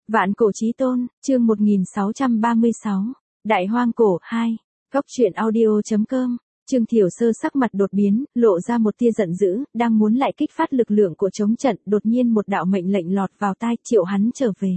Vạn cổ chí tôn, chương 1636, Đại hoang cổ 2, Góc truyện audio.com. Trương Thiểu Sơ sắc mặt đột biến, lộ ra một tia giận dữ, đang muốn lại kích phát lực lượng của chống trận, đột nhiên một đạo mệnh lệnh lọt vào tai, triệu hắn trở về.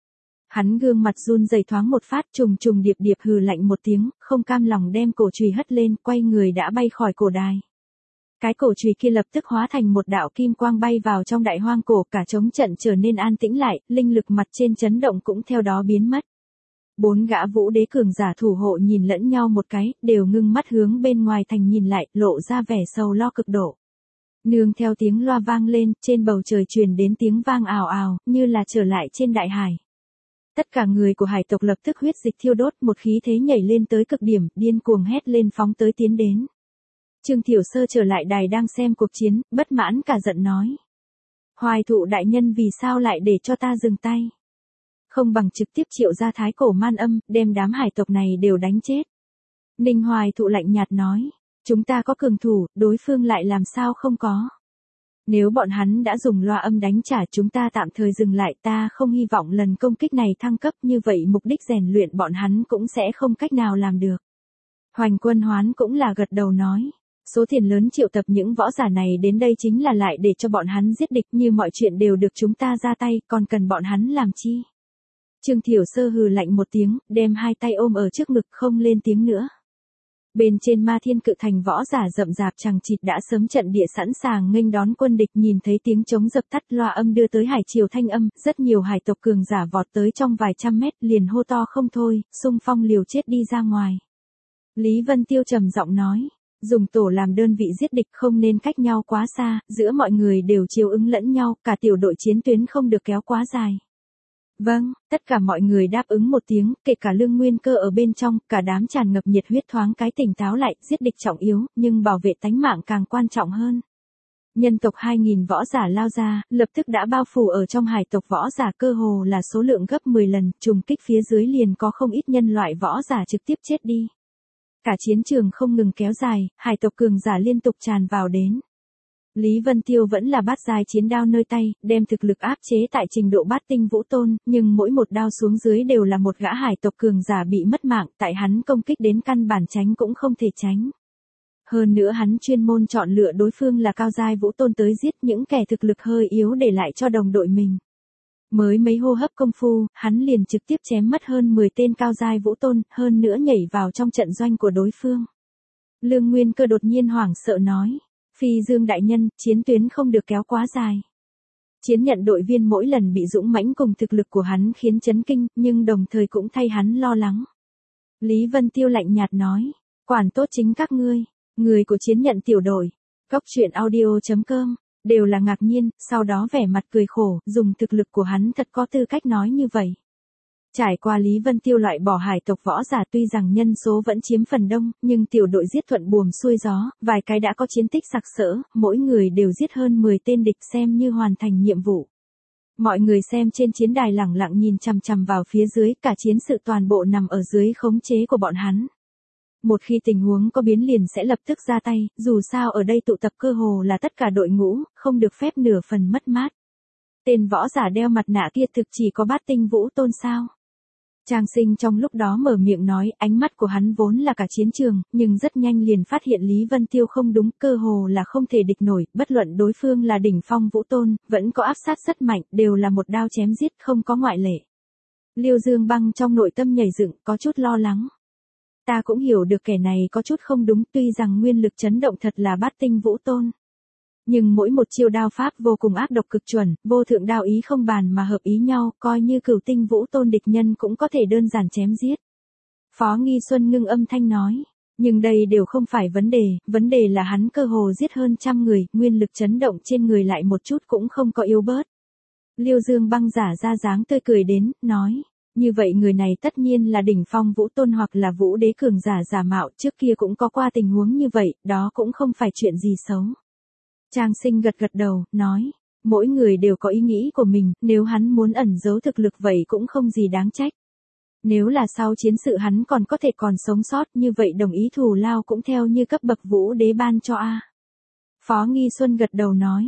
Hắn gương mặt run rẩy thoáng một phát, trùng trùng điệp điệp hừ lạnh một tiếng, không cam lòng đem cổ chùy hất lên, quay người đã bay khỏi cổ đài. Cái cổ chùy kia lập tức hóa thành một đạo kim quang bay vào trong đại hoang cổ, cả chống trận trở nên an tĩnh lại, linh lực mặt trên chấn động cũng theo đó biến mất. Bốn gã vũ đế cường giả thủ hộ nhìn lẫn nhau một cái, đều ngưng mắt hướng bên ngoài thành nhìn lại, lộ ra vẻ sầu lo cực độ. Nương theo tiếng loa vang lên, trên bầu trời truyền đến tiếng vang ào ào, như là trở lại trên đại hải. Tất cả người của hải tộc lập tức huyết dịch thiêu đốt, một khí thế nhảy lên tới cực điểm, điên cuồng hét lên phóng tới tiến đến. Trương Thiểu Sơ trở lại đài đang xem cuộc chiến, bất mãn cả giận nói. Hoài Thụ đại nhân vì sao lại để cho ta dừng tay? Không bằng trực tiếp triệu ra thái cổ man âm, đem đám hải tộc này đều đánh chết. Ninh Hoài Thụ lạnh nhạt nói, chúng ta có cường thủ, đối phương lại làm sao không có. Nếu bọn hắn đã dùng loa âm đánh trả chúng ta tạm thời dừng lại, ta không hy vọng lần công kích này thăng cấp, như vậy mục đích rèn luyện bọn hắn cũng sẽ không cách nào làm được. Hoành Quân Hoán cũng là gật đầu nói. Số tiền lớn triệu tập những võ giả này đến đây chính là lại để cho bọn hắn giết địch, như mọi chuyện đều được chúng ta ra tay, còn cần bọn hắn làm chi? Trương Thiểu Sơ hừ lạnh một tiếng, đem hai tay ôm ở trước ngực không lên tiếng nữa. Bên trên Ma Thiên Cự Thành võ giả rậm rạp chằng chịt đã sớm trận địa sẵn sàng nghênh đón quân địch, nhìn thấy tiếng trống dập tắt, loa âm đưa tới hải triều thanh âm, rất nhiều hải tộc cường giả vọt tới trong vài trăm mét, liền hô to không thôi, xung phong liều chết đi ra ngoài. Lý Vân Tiêu trầm giọng nói. Dùng tổ làm đơn vị giết địch không nên cách nhau quá xa, giữa mọi người đều chiếu ứng lẫn nhau, cả tiểu đội chiến tuyến không được kéo quá dài. Vâng, tất cả mọi người đáp ứng một tiếng, kể cả Lương Nguyên Cơ ở bên trong, cả đám tràn ngập nhiệt huyết thoáng cái tỉnh táo lại, giết địch trọng yếu, nhưng bảo vệ tánh mạng càng quan trọng hơn. Nhân tộc 2000 võ giả lao ra, lập tức đã bao phủ ở trong hải tộc võ giả, cơ hồ là số lượng gấp 10 lần, trùng kích phía dưới liền có không ít nhân loại võ giả trực tiếp chết đi. Cả chiến trường không ngừng kéo dài, hải tộc cường giả liên tục tràn vào đến. Lý Vân Tiêu vẫn là bát giai chiến đao nơi tay, đem thực lực áp chế tại trình độ bát tinh vũ tôn, nhưng mỗi một đao xuống dưới đều là một gã hải tộc cường giả bị mất mạng, tại hắn công kích đến căn bản tránh cũng không thể tránh. Hơn nữa hắn chuyên môn chọn lựa đối phương là cao giai vũ tôn tới giết những kẻ thực lực hơi yếu để lại cho đồng đội mình. Mới mấy hô hấp công phu, hắn liền trực tiếp chém mất hơn 10 tên cao giai vũ tôn, hơn nữa nhảy vào trong trận doanh của đối phương. Lương Nguyên Cơ đột nhiên hoảng sợ nói, Phi Dương đại nhân, chiến tuyến không được kéo quá dài. Chiến nhận đội viên mỗi lần bị dũng mãnh cùng thực lực của hắn khiến chấn kinh, nhưng đồng thời cũng thay hắn lo lắng. Lý Vân Tiêu lạnh nhạt nói, quản tốt chính các ngươi, người của chiến nhận tiểu đội, Góc truyện audio.com. Đều là ngạc nhiên, sau đó vẻ mặt cười khổ, dùng thực lực của hắn thật có tư cách nói như vậy. Trải qua Lý Vân Tiêu loại bỏ hải tộc võ giả, tuy rằng nhân số vẫn chiếm phần đông, nhưng tiểu đội giết thuận buồm xuôi gió, vài cái đã có chiến tích sặc sỡ, mỗi người đều giết hơn 10 tên địch, xem như hoàn thành nhiệm vụ. Mọi người xem trên chiến đài lẳng lặng nhìn chằm chằm vào phía dưới, cả chiến sự toàn bộ nằm ở dưới khống chế của bọn hắn. Một khi tình huống có biến liền sẽ lập tức ra tay, dù sao ở đây tụ tập cơ hồ là tất cả đội ngũ, không được phép nửa phần mất mát. Tên võ giả đeo mặt nạ kia thực chỉ có bát tinh vũ tôn sao? Trang Sinh trong lúc đó mở miệng nói, ánh mắt của hắn vốn là cả chiến trường, nhưng rất nhanh liền phát hiện Lý Vân Tiêu không đúng, cơ hồ là không thể địch nổi, bất luận đối phương là đỉnh phong vũ tôn, vẫn có áp sát rất mạnh, đều là một đao chém giết, không có ngoại lệ. Liêu Dương Băng trong nội tâm nhảy dựng, có chút lo lắng. Ta cũng hiểu được kẻ này có chút không đúng, tuy rằng nguyên lực chấn động thật là bát tinh vũ tôn. Nhưng mỗi một chiêu đao pháp vô cùng ác độc cực chuẩn, vô thượng đao ý không bàn mà hợp ý nhau, coi như cửu tinh vũ tôn địch nhân cũng có thể đơn giản chém giết. Phó Nghi Xuân ngưng âm thanh nói, nhưng đây đều không phải vấn đề là hắn cơ hồ giết hơn 100 người, nguyên lực chấn động trên người lại một chút cũng không có yếu bớt. Liêu Dương Băng giả ra dáng tươi cười đến, nói. Như vậy người này tất nhiên là đỉnh phong vũ tôn hoặc là vũ đế cường giả giả mạo, trước kia cũng có qua tình huống như vậy, đó cũng không phải chuyện gì xấu. Trang Sinh gật gật đầu, nói, mỗi người đều có ý nghĩ của mình, nếu hắn muốn ẩn giấu thực lực vậy cũng không gì đáng trách. Nếu là sau chiến sự hắn còn có thể còn sống sót, như vậy đồng ý thù lao cũng theo như cấp bậc vũ đế ban cho a. Phó Nghi Xuân gật đầu nói,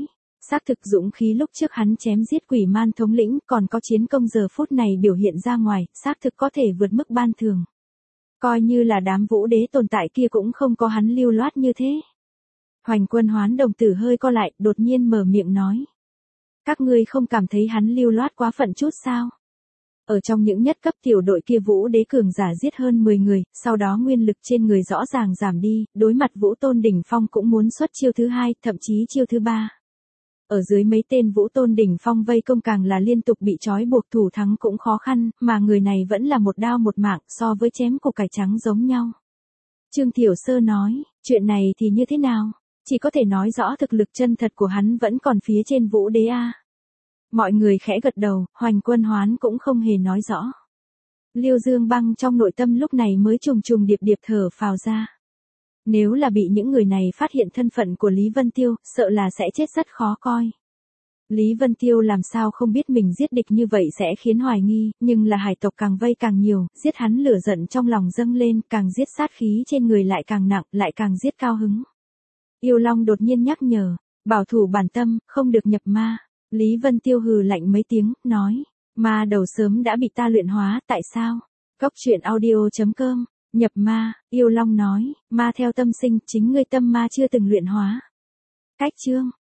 Xác thực dũng khí lúc trước hắn chém giết quỷ man thống lĩnh, còn có chiến công giờ phút này biểu hiện ra ngoài, xác thực có thể vượt mức ban thường. Coi như là đám vũ đế tồn tại kia cũng không có hắn lưu loát như thế. Hoành Quân Hoán đồng tử hơi co lại, đột nhiên mở miệng nói. Các ngươi không cảm thấy hắn lưu loát quá phận chút sao? Ở trong những nhất cấp tiểu đội kia vũ đế cường giả giết hơn 10 người, sau đó nguyên lực trên người rõ ràng giảm đi, đối mặt Vũ Tôn đỉnh phong cũng muốn xuất chiêu thứ 2, thậm chí chiêu thứ 3. Ở dưới mấy tên Vũ Tôn đỉnh phong vây công càng là liên tục bị trói buộc, thủ thắng cũng khó khăn, mà người này vẫn là một đao một mạng, so với chém củ cải trắng giống nhau. Trương Thiểu Sơ nói, chuyện này thì như thế nào? Chỉ có thể nói rõ thực lực chân thật của hắn vẫn còn phía trên vũ đế a. Mọi người khẽ gật đầu, Hoành Quân Hoán cũng không hề nói rõ. Liêu Dương Băng trong nội tâm lúc này mới trùng trùng điệp điệp thở phào ra. Nếu là bị những người này phát hiện thân phận của Lý Vân Tiêu, sợ là sẽ chết rất khó coi. Lý Vân Tiêu làm sao không biết mình giết địch như vậy sẽ khiến hoài nghi, nhưng là hải tộc càng vây càng nhiều, giết hắn lửa giận trong lòng dâng lên, càng giết sát khí trên người lại càng nặng, lại càng giết cao hứng. Yêu Long đột nhiên nhắc nhở, bảo thủ bản tâm, không được nhập ma. Lý Vân Tiêu hừ lạnh mấy tiếng, nói, ma đầu sớm đã bị ta luyện hóa, tại sao? Cốc truyện audio.com, nhập ma, Yêu Long nói, ma theo tâm sinh, chính ngươi tâm ma chưa từng luyện hóa. Cách chương